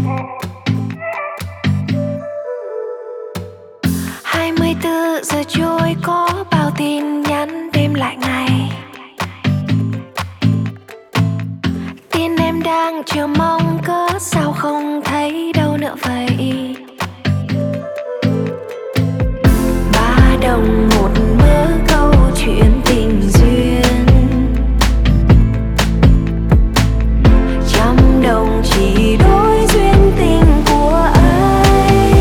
24 giờ trôi có bao tin nhắn đêm lại ngày. Tin em đang chờ mong cớ sao không thấy đâu nữa vậy. 3 đồng một mớ câu chuyện tình duyên, 100 đồng chỉ đối duyên tình của anh.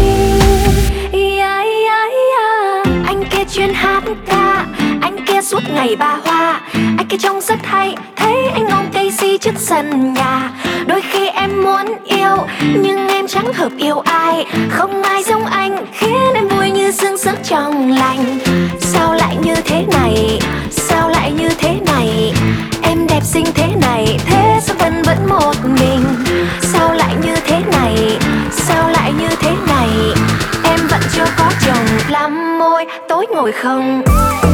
Anh kia chuyên hát ca, anh kia suốt ngày ba hoa. Anh kia trông rất hay, thấy anh ôm cây si trước sân nhà. Đôi khi em muốn yêu, nhưng em chẳng hợp yêu ai. Không ai giống anh, khiến em vui như sương sớm trong lành. Sao lại như thế này, sao lại như thế này. Em đẹp xinh thế này, thế sao vẫn vẫn một mình. Sao lại như thế này, sao lại như thế này. Em vẫn chưa có chồng, lắm môi tối ngồi không.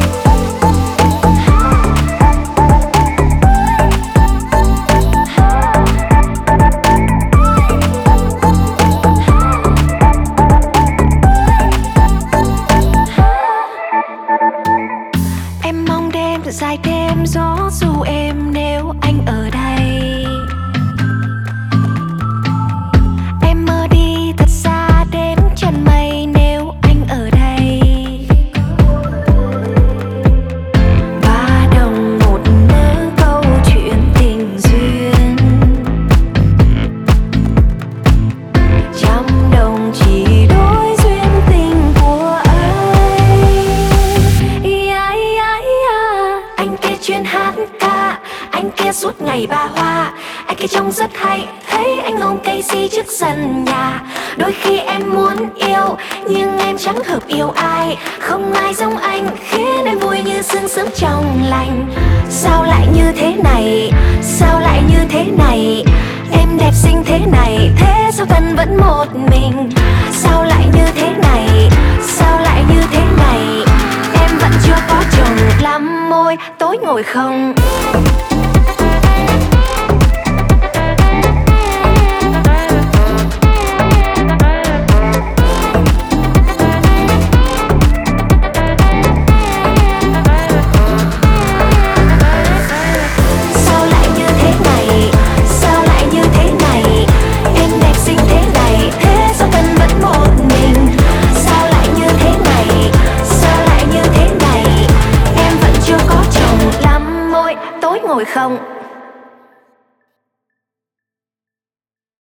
Em mong đêm thật dài thêm gió dù em nếu anh ở đây. Em mơ đi thật xa đến chân mây nếu anh ở đây. 3 đồng một mớ câu chuyện tình duyên, 100 đồng chỉ đối duyên tình của anh. Anh kia chuyên hát ca, anh kia suốt ngày ba hoa. Anh kia trông rất hay, thấy anh ôm cây si trước sân nhà. Đôi khi em muốn yêu, nhưng em chẳng hợp yêu ai. Không ai giống anh, khiến em vui như sương sớm trong lành. Sao lại như thế này, sao lại như thế này. Em đẹp xinh thế này, thế sao vẫn vẫn một mình. Sao lại như thế này, sao lại như thế này. Em vẫn chưa có chồng, lắm môi tối ngồi không. Sao lại như thế này, sao lại như thế này. Em đẹp xinh thế này, thế sao vẫn vẫn một mình. Sao lại như thế này, sao lại như thế này. Em vẫn chưa có chồng, lắm môi tối ngồi không.